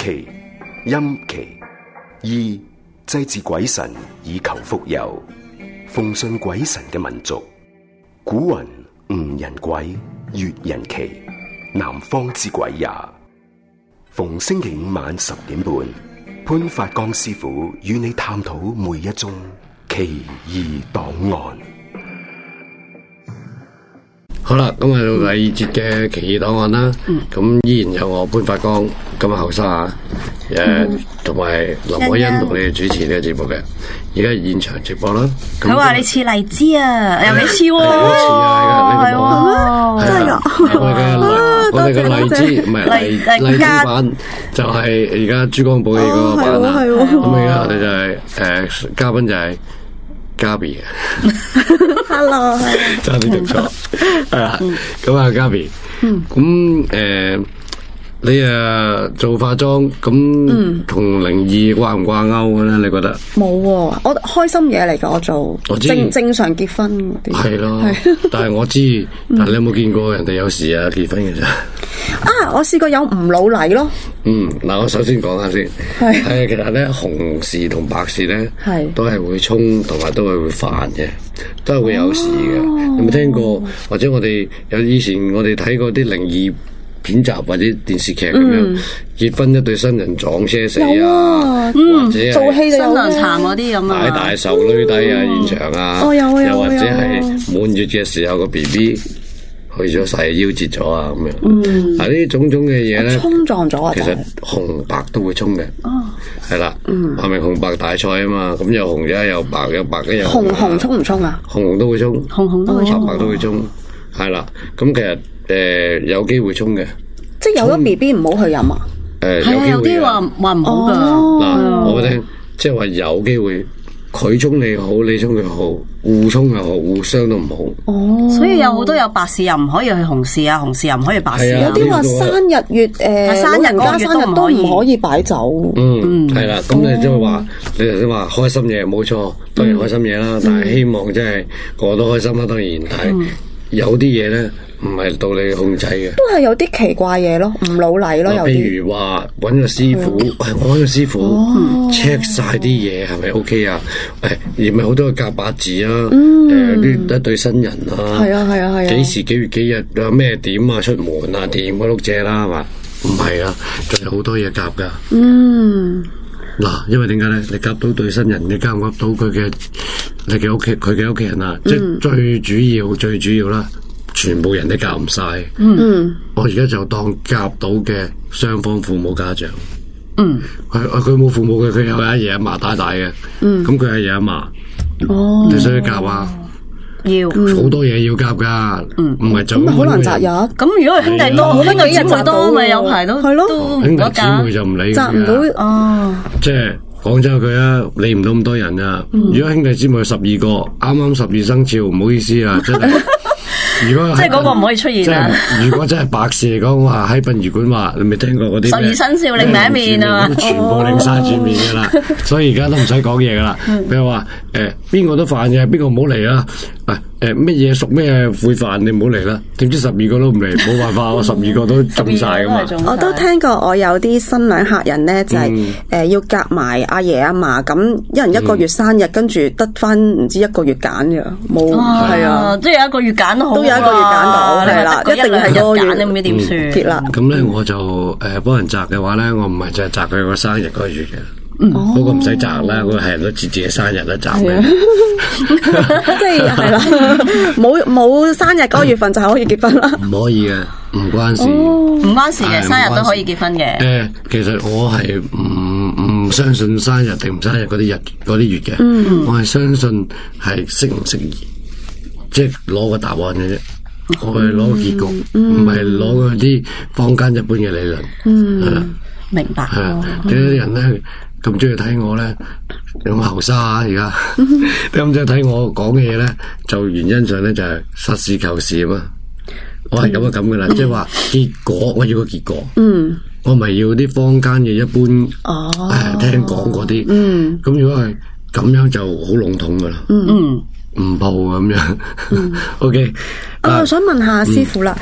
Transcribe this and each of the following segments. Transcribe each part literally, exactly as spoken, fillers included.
期、陰期，意祭祀鬼神以求福佑。奉信鬼神嘅民族，古云吳人鬼，越人奇，南方之鬼也。逢星期五晚十點半，潘發光師傅與你探討每一宗奇異檔案。 好啦，咁啊到第二節嘅奇異檔案啦。咁、嗯、依然有我潘發光，今日後生啊，誒同埋林海欣同你哋主持呢個節目嘅。而家現場直播啦。 佢話你似荔枝啊，又幾似喎？ 似啊，係喎， 真係噶。 我哋嘅我哋嘅荔枝唔係荔荔枝版，就係而家珠江寶氣嗰個版啦。咁而家我哋就係誒嘉賓就係。Gaby 嘅 ，Hello， 差啲讀錯，係啦，咁啊 Gaby，咁誒你啊做化妝咁同靈異掛唔掛鈎嘅咧？你覺得？ 冇，我開心嘢嚟噶，我做正正常結婚嗰啲。 係咯，但係我知，但係你有冇見過人哋有時啊結婚嘅啫？ 啊，我試過有唔老禮咯。嗯， 嗱，我首先講下先，係係其實咧紅事同白事咧，係都係會沖，同埋都係會犯嘅，都係會有事嘅。有冇聽過？或者我哋有以前我哋睇過啲靈異片集或者電視劇咁樣，結婚一對新人撞車死啊，或者做戲新娘潭嗰啲咁啊， 大大壽女底啊現場啊，又或者係滿月嘅時候個 B B。去咗世夭折咗啊咁樣，嗯，嗱呢種種嘅嘢咧， 衝撞咗啊， 其實紅白都會衝嘅，哦，係啦，嗯，係咪紅白大賽啊嘛？咁有紅嘅，有白，有白嘅，有紅紅衝唔衝啊？ 紅紅都會衝， 紅紅都會衝， 白白都會衝，係啦。咁其實誒有機會衝嘅， 即係有咗 B B 唔好去飲啊？ 誒， 係啊，有啲話話唔好噶。 嗱，我聽即係話有機會。佢沖你好，你沖佢好，互沖又好，互相都唔好。 哦，所以有好多有白事又唔可以去紅事啊，紅事又唔可以白事啊。 有啲話生日月誒，生日加生日都唔可以擺酒。 嗯，係啦，咁你即係話，你頭先話開心嘢，冇錯，當然開心嘢啦。但係希望即係個個都開心啦，當然。但係有啲嘢咧，唔係到你控制嘅。 都係有啲奇怪嘢咯，唔老禮咯，有啲。 譬如話揾個師傅，我揾個師傅 check 晒啲嘢係咪 OK 啊？誒，而唔係好多個夾八字啊，誒，啲一對新人啊， 係啊係啊係啊， 幾時幾月幾日有咩點啊？出門啊，掂嗰碌蔗啦，係嘛？唔係啊，仲有好多嘢夾噶。嗯。嗱，因為點解咧？你夾到對新人，你夾唔夾到佢嘅你嘅屋企佢嘅屋企人啊？即係最主要最主要啦。全部人都夾唔晒，嗯，我而家就當夾到嘅雙方父母家長，嗯，佢佢冇父母嘅，佢有阿爺阿嫲大大嘅，嗯，咁佢阿爺阿嫲，哦，你需要夾啊， 要好多嘢要夾噶，嗯，唔係就咁好難擇日， 咁如果係兄弟多，兄弟姊妹多咪有排都係咯， 兄弟姊妹就唔理擇唔到，哦， 即係講真句啊，理唔到咁多人啊，如果兄弟姊妹有十二個，啱啱十二生肖，唔好意思啊，真係。如果即係嗰個唔可以出現啦。 如果真係白事嚟講，話喺殯儀館話，你未聽過嗰啲十二生肖另一面啊嘛， 全部擰晒轉面噶啦，所以而家都唔使講嘢噶啦。譬如話誒，邊個都犯嘅，邊個唔好嚟啦。誒，乜嘢屬咩會犯，你唔好嚟啦。點知十二個都唔嚟，冇辦法，我十二個都中晒噶嘛。 我都聽過，我有啲新娘客人咧，就係誒要夾埋阿爺阿嫲，咁一人一個月生日，跟住得翻唔知一個月揀嘅，冇係啊， 都有一個月揀都好， 都有一個月揀到，係啦，一定係一個月， 你唔知點算結啦。 咁咧我就誒幫人擇嘅話咧，我唔係就係擇佢個生日嗰個月嘅。嗰個唔使擇啦，嗰個係人都自己嘅生日啦，擇嘅。 即係係啦，冇冇生日嗰個月份就係可以結婚啦。 唔可以嘅，唔關事， 唔關事嘅，生日都可以結婚嘅。 誒，其實我係唔唔相信生日定唔生日嗰啲日嗰啲月嘅，我係相信係適唔適宜，即係攞個答案嘅啫。我係攞個結局，唔係攞嗰啲坊間一般嘅理論。係啦， 明白。 係啊，點解啲人咧咁中意睇我咧？有冇後生啊？而家咁中意睇我講嘅嘢咧，就原因上咧就係實事求是啊嘛。我係咁啊咁噶啦，即係話結果我要個結果。嗯，我咪要啲坊間嘅一般哦，誒聽講嗰啲。嗯，咁如果係咁樣就好籠統噶啦。嗯，唔報咁樣。O K， 我想問下師傅啦。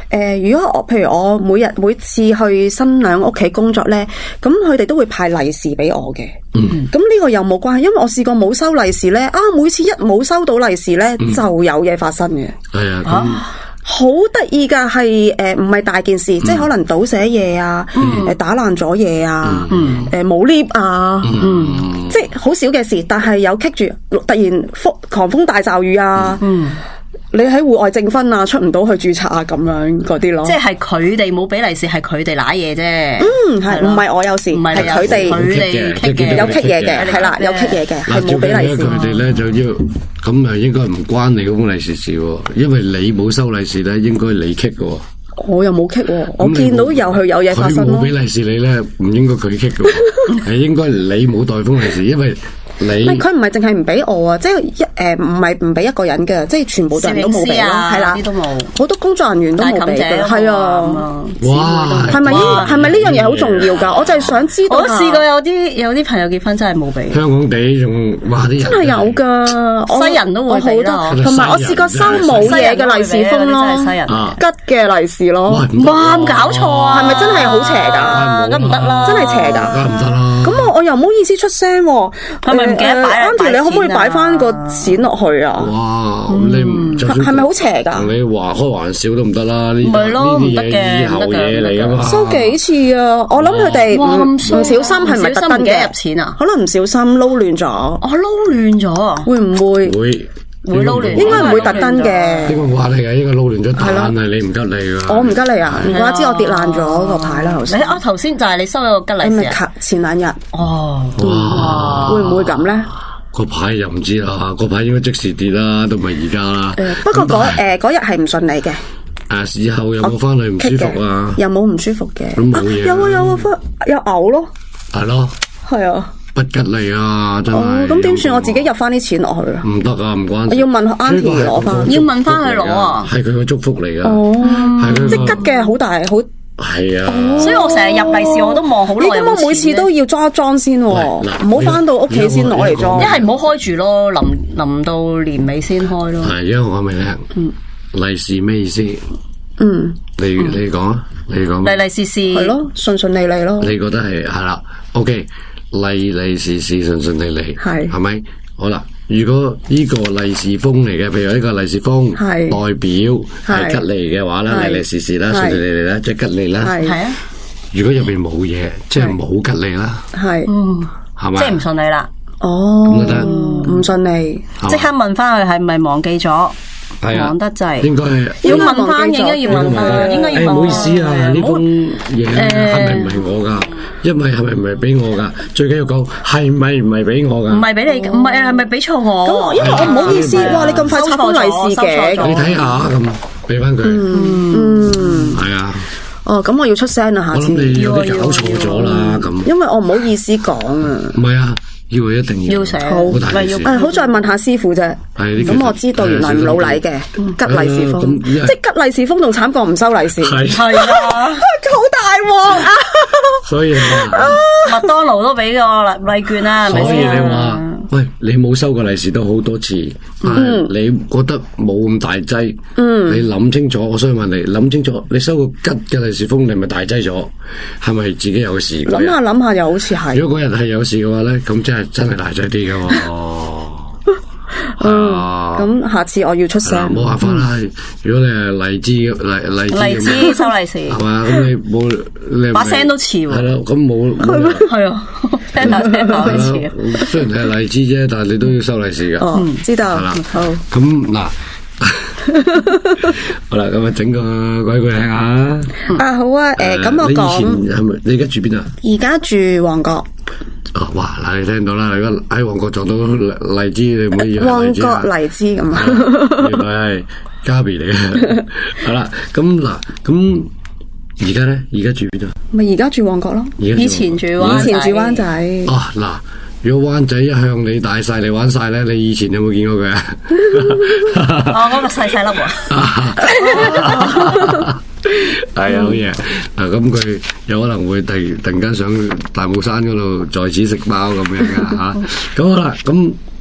呃，如果我譬如我每日每次去新娘屋企工作咧，咁佢哋都會派利是俾我嘅。嗯，咁呢個又冇關係，因為我試過冇收利是咧，啊，每次一冇收到利是咧，嗯、就有嘢發生嘅。 係啊。 啊好得意噶，係誒唔係大件事，嗯、即係可能倒瀉嘢啊，誒、嗯、打爛咗嘢啊，誒冇 lift 啊，嗯、即係好少嘅事，但係有棘住，突然風狂風大驟雨啊。嗯你喺戶外證婚啊，出唔到去註冊啊，咁樣嗰啲咯。 即係佢哋冇俾利是，係佢哋揦嘢啫。 嗯，係唔係我有事？係佢哋佢哋棘嘅， 有棘嘢嘅，係啦，有棘嘢嘅，係冇俾利是。 佢哋咧就要咁啊，應該唔關你嗰封利是事，因為你冇收利是咧，應該你棘嘅。 我又冇棘，我見到有佢有嘢發生咯。 佢冇俾利是你咧，唔應該佢棘嘅，係應該你冇袋封利是，因為。 佢唔係淨係唔俾我啊，即係一誒唔係唔俾一個人嘅，即係全部人都冇俾咯，係啦，好多工作人員都冇俾嘅，係啊， 哇， 係咪呢係咪呢樣嘢好重要㗎？我就係想知道。 我試過有啲有啲朋友結婚真係冇俾。 香港地仲哇啲人真係有㗎， 西人都會俾咯， 同埋我試過收冇嘢嘅利是封咯，吉嘅利是咯， 哇咁搞錯啊！ 係咪真係好邪㗎？ 咁唔得啦， 真係邪㗎， 梗唔得啦。 咁我我又唔好意思出聲喎， 係咪？ Auntie，你可唔可以擺翻個錢落去啊？ 哇！你唔係咪好邪㗎？ 同你話開玩笑都唔得啦！呢啲呢啲嘢以後嘢嚟㗎嘛。 收幾次啊？我諗佢哋唔小心係咪特登嘅入錢啊？ 可能唔小心撈亂咗。 哦，撈亂咗， 會唔會？ 會會撈亂， 應該唔會特登嘅。 呢個唔話你㗎，應該撈亂咗，但係你唔吉利㗎。 我唔吉利啊！唔怪之我跌爛咗個牌啦頭先。 你啊頭先就係你收咗個吉利是啊？ 前兩日。 哦。 哇！會唔會咁咧？ 個牌又唔知啦，個牌應該即時跌啦，都唔係而家啦。 不過嗰誒嗰日係唔順利嘅。 啊，事後有冇翻去唔舒服啊？ 有冇唔舒服嘅？ 咁冇嘢。 有啊有啊，有嘔咯。 係咯。 係啊。 不吉利啊，真係。 哦，咁點算？我自己入翻啲錢落去啊？ 唔得啊，唔關事。 我要問 Auntie 攞翻， 要問翻佢攞啊。 係佢個祝福嚟噶。 哦。即吉嘅好大好。 係啊， 所以我成日入利是我都望好耐。 咁我每次都要裝一裝先，唔好翻到屋企先攞嚟裝。 一係唔好開住咯，臨臨到年尾先開咯。 係，因為我講俾你聽，嗯，利是咩意思？ 嗯， 你你講啊，你講。 利利是是係咯，順順利利咯。 你覺得係係啦 ，OK，利利是是順順利利，係係咪？好啦。如果呢個利是封嚟嘅，譬如呢個利是封代表係吉利嘅話咧，利利是是啦，順順利利啦，即係吉利啦。係啊。如果入邊冇嘢，即係冇吉利啦。係。嗯。係咪？即係唔順利啦。哦。咁就得。 唔順利。 即刻問翻佢係咪忘記咗？ 係啊。 忘得滯。 應該係。 要問翻，應該要問翻，應該要問。 唔好意思啊，呢封嘢係咪唔係我噶？因為係咪唔係俾我噶？最緊要講係咪唔係俾我噶？ 唔係俾你，唔係啊，係咪俾錯我？ 咁因為我唔好意思，哇！你咁快拆封利是嘅， 你睇下咁，俾翻佢。嗯，係啊。 哦，咁我要出聲啦，下次。 我諗你有啲搞錯咗啦，咁。 因為我唔好意思講啊。 唔係啊，要一定要。 要寫。 好，誒，好在問下師傅啫。係。咁我知道原來唔老禮嘅，吉利是封，即係吉利是封仲慘過唔收利是。 係。 係啊。 好大鑊啊！ 所以麥當勞都俾個禮券啦，係咪先？ 所以你話，喂，你冇收過利是都好多次，嗯，你覺得冇咁大劑，嗯，你諗清楚，我想問你，諗清楚，你收個吉嘅利是封，你係咪大劑咗？係咪自己有事？ 諗下諗下，又好似係。 如果嗰日係有事嘅話咧，咁真係真係大劑啲噶喎。 嗯，咁下次我要出聲。 冇辦法啦，如果你係荔枝荔荔枝荔枝收利是， 係嘛？咁你冇你把聲都似喎。係咯，咁冇係啊，聽下聽下似。 雖然係荔枝啫，但係你都要收利是噶。 哦，知道。係啦，好。 咁嗱，好啦，咁啊，整個鬼故聽下。 啊，好啊，誒，咁我講。 你以前係咪？你而家住邊啊？ 而家住旺角。 哦，哇！嗱，你聽到啦，如果喺旺角撞到荔枝，你唔可以以為旺角荔枝咁啊？ 原來係加比嚟嘅。好啦，咁嗱，咁而家咧，而家住邊度？咪而家住旺角咯。 以前住灣， 以前住灣仔。 哦，嗱，如果灣仔一向你大晒，你玩晒咧，你以前有冇見過佢啊？ 哦，嗰個細細粒喎。 係啊，好嘢！嗱，咁佢有可能會突突然間上大帽山嗰度在此食包咁樣噶吓。咁好啦，咁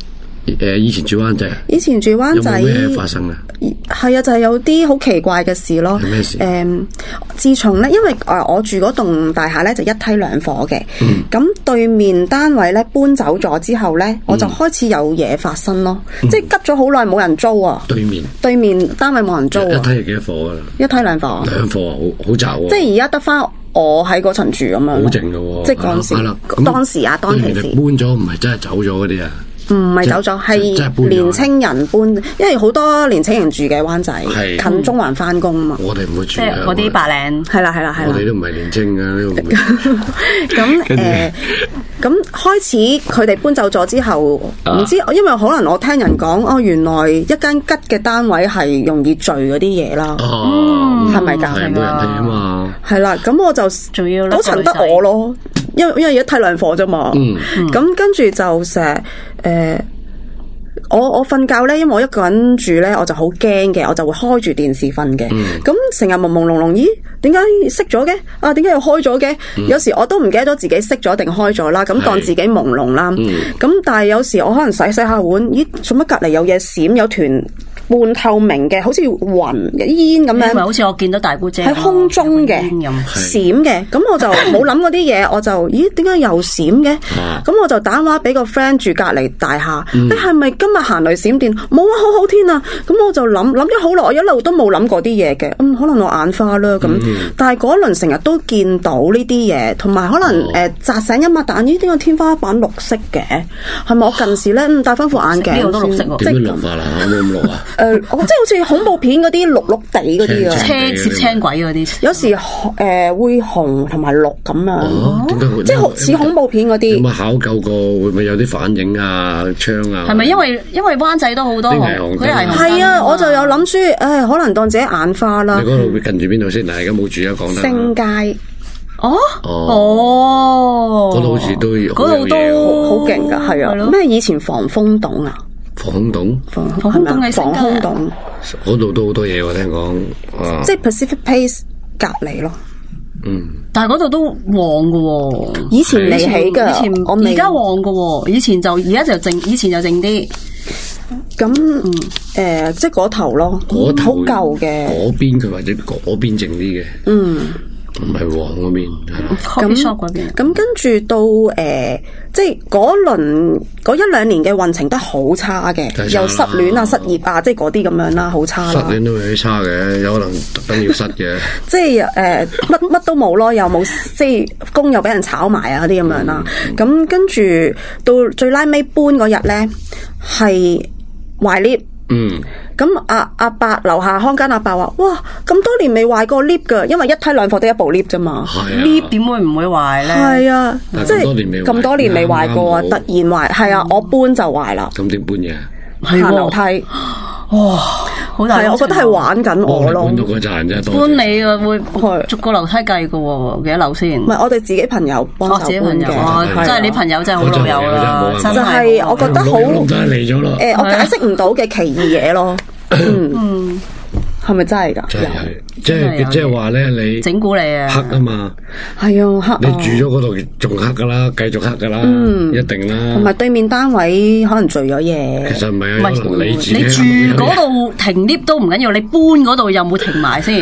誒以前住灣仔， 以前住灣仔有冇咩發生啊？ 係啊，就係、是、有啲好奇怪嘅事咯。 係咩事？ 誒、嗯，自從咧，因為誒我住嗰棟大廈咧就一梯兩伙嘅，咁、嗯、對面單位咧搬走咗之後咧，嗯、我就開始有嘢發生咯，嗯、即係急咗好耐冇人租啊。對面對面單位冇人租啊。 一梯係幾多伙啊？ 一梯兩伙。兩伙好好窄喎。即係而家得翻我喺嗰層住咁樣。好靜咯喎。即係嗰陣時，當時啊，當其時。 搬咗唔係真係走咗嗰啲啊？ 唔係走咗，係年青人搬，因為好多年青人住嘅灣仔，近中環翻工啊嘛。 我哋唔會住， 即係嗰啲白領， 係啦係啦係啦。 我哋都唔係年青噶，呢個唔會。 咁誒，咁開始佢哋搬走咗之後，唔知因為可能我聽人講，哦，原來一間吉嘅單位係容易聚嗰啲嘢啦。哦，係咪㗎？ 係冇人氣啊嘛。 係啦，咁我就仲要嗰層得我咯。因為因為一梯兩伙啫嘛，咁、嗯、跟住就成日誒，我我瞓覺咧，因為我一個人住咧，我就好驚嘅，我就會開住電視瞓嘅。咁成日朦朦朧朧，咦？點解熄咗嘅？啊，點解又開咗嘅？嗯、有時我都唔記得咗自己熄咗定開咗啦，咁當自己朦朧啦。咁、嗯、但係有時我可能洗洗下碗，咦？做乜隔籬有嘢閃？有團半透明嘅，好似雲煙咁樣， 唔係好似我見到大姑姐喺空中嘅閃嘅，咁我就冇諗嗰啲嘢，我就咦點解又閃嘅？咁我就打電話俾個 friend 住隔離大廈，你係咪今日行雷閃電？冇啊，好好天啊！咁我就諗諗咗好耐，我一路都冇諗過啲嘢嘅，嗯，可能我眼花啦咁。但係嗰輪成日都見到呢啲嘢，同埋可能誒扎醒一擘蛋，咦點解天花板綠色嘅？係咪我近視咧？嗯，戴翻副眼鏡， 呢個都綠色喎， 即係綠化啦，有冇咁綠啊？ 誒、呃，即係好似恐怖片嗰啲綠綠地嗰啲啊， 車攝青鬼嗰啲， 有時誒、呃、會紅同埋綠咁樣， 哦、 即係似恐怖片嗰啲。 有冇考究過會唔會有啲反應啊、槍啊？ 係咪因為因為灣仔都好多紅？佢係係啊，我就有諗住誒，可能當自己眼花啦。 你嗰度會近住邊度先？嗱，而家冇住啊，講得。 星街。 哦哦， 嗰度好似都嗰度都好勁噶，係啊。咩以前防風洞啊？ 防空洞， 防防空洞係防空洞， 嗰度都好多嘢喎，聽講。 即係 Pacific Place 隔離咯。 嗯， 但係嗰度都旺噶喎。 以前未起噶， 以前而家旺噶喎。以前就而家就靜，以前就靜啲。 咁誒，即係嗰頭咯，嗰頭好舊嘅。 嗰邊佢或者嗰邊靜啲嘅。嗯。唔係旺嗰邊， 咁咁跟住到誒、呃，即係嗰輪嗰一兩年嘅運程都好差嘅，又失戀啊、失業啊，即係嗰啲咁樣啦，好差。 失戀都有啲差嘅，有可能特登要失嘅。 即係誒，乜乜都冇咯，又冇即係工又俾人炒埋啊啲咁樣啦。咁、嗯、跟住到最拉尾搬嗰日咧，係壞 lift。嗯。咁阿阿伯樓下看更阿伯話：哇，咁多年未壞過 lift 噶，因為一梯兩伙得一部 lift 啫嘛。 lift 點會唔會壞咧？ 係啊，即係咁多年未壞過啊，突然壞。係啊，我搬就壞啦。 咁點搬嘢？ 行樓梯。哇，好大！係，我覺得係玩緊我咯。 搬到個站啫， 搬你啊會逐個樓梯計噶喎，幾多樓先？ 唔係，我哋自己朋友幫手搬嘅。 即係你朋友真係好老友啦， 就係我覺得好真係嚟咗咯。 誒，我解釋唔到嘅奇異嘢咯。嗯，係咪真係噶？ 真係，即係即係話咧，你整蠱你啊， 黑啊嘛， 係啊黑。 你住咗嗰度仲黑噶啦，繼續黑噶啦，一定啦。 同埋對面單位可能聚咗嘢。 其實唔係啊，你自己你住嗰度停 lift 都唔緊要，你搬嗰度有冇停埋先？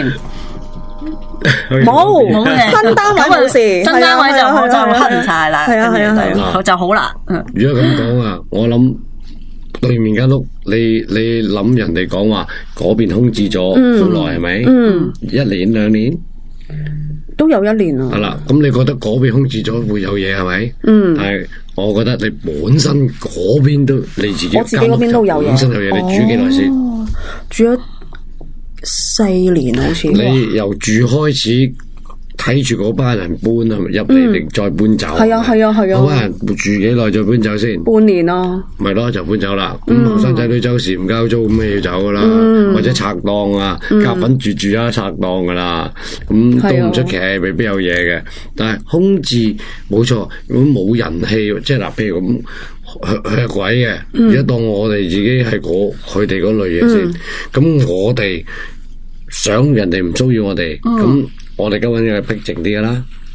冇冇嘅，新單位冇事， 新單位就就黑唔晒啦。係啊係啊係啊，就好啦。 如果咁講啊，我諗。對面間屋，你你諗人哋講話嗰邊空置咗好耐係咪？嗯，一年兩年都有一年啊。 係啦，咁你覺得嗰邊空置咗會有嘢係咪？嗯，但係我覺得你本身嗰邊都你自己， 我自己嗰邊都有嘢， 本身有嘢，你住幾耐先？ 住咗四年好似。 你由住開始。睇住嗰班人搬啊，入嚟定再搬走？係啊係啊係啊！ 嗰班人住幾耐再搬走先？ 半年咯。 咪咯就搬走啦。咁後生仔女周時唔交租咁咪要走噶啦，或者拆檔啊，夾份住住啊拆檔噶啦，咁都唔出奇，未必有嘢嘅。但係空置冇錯，咁冇人氣，即係嗱，譬如咁去去鬼嘅，而家當我哋自己係嗰佢哋嗰類嘢先，咁我哋想人哋唔騷擾我哋，咁。我哋今日嘅僻靜啲噶啦，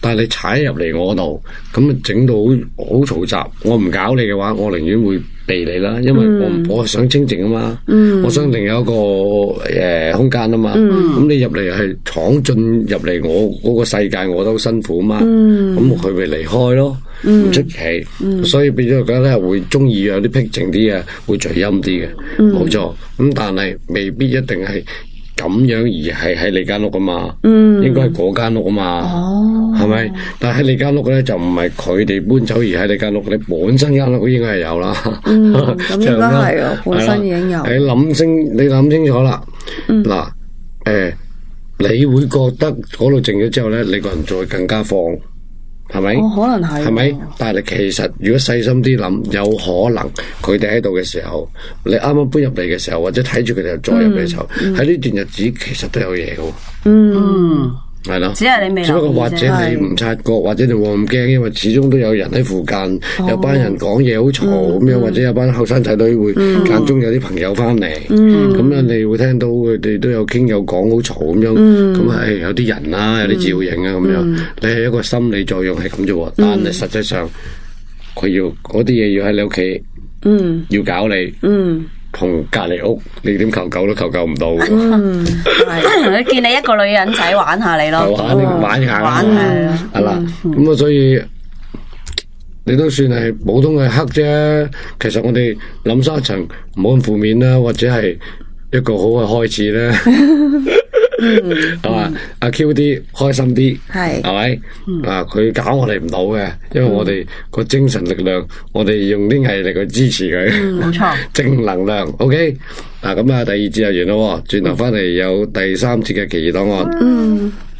但係你踩入嚟我度，咁啊整到好好嘈雜，我唔搞你嘅話，我寧願會避你啦，因為我、嗯、我想清靜啊嘛，嗯、我想另有一個誒、呃、空間啊嘛，咁、嗯、你入嚟係闖進入嚟我嗰個世界，我都辛苦啊嘛，咁佢咪離開咯，唔出奇，嗯、所以變咗覺得會中意有啲僻靜啲嘅，會聚陰啲嘅，冇錯、嗯，咁但係未必一定係咁樣而係喺你間屋噶嘛，嗯、應該係嗰間屋啊嘛，係咪、哦？但係喺你間屋咧就唔係佢哋搬走而喺你間屋，你本身間屋應該係有啦。 嗯，咁應該係啊，本身已經有。 你諗清，你諗清楚啦。嗱、嗯，誒、呃，你會覺得嗰度靜咗之後咧，你個人就會更加放。係咪？ 哦，可能係。 係咪？但係你其實如果細心啲諗，有可能佢哋喺度嘅時候，你啱啱搬入嚟嘅時候，或者睇住佢哋又再入嚟嘅時候，喺呢、嗯、段日子其實都有嘢嘅。嗯。係咯，只係你未，只不過或者你唔察覺，或者你冇咁驚，因為始終都有人喺附近，哦、有班人講嘢好嘈咁樣，或者有班後生仔女會間中有啲朋友翻嚟，咁、嗯、樣你會聽到佢哋都有傾有講好嘈咁樣，咁係、嗯、有啲人啊，有啲照應啊咁樣，嗯、你係一個心理作用係咁啫喎，但係實際上佢要嗰啲嘢要喺你屋企，嗯、要搞你。嗯同隔籬屋，你點求救都求救唔到。 嗯，係。你見你一個女人仔玩下你咯， 玩你玩下， 玩係係啦。咁啊，所以你都算係普通嘅黑啫。其實我哋諗深一層，冇咁負面啦，或者係一個好嘅開始咧。係嘛？阿 Q 啲開心啲，係係咪？啊，佢搞我哋唔到嘅，因為我哋個精神力量，我哋用啲毅力去支持佢， 冇錯， 正能量。OK，嗱咁啊，第二節就完咯，轉頭翻嚟有第三節嘅奇異檔案。嗯。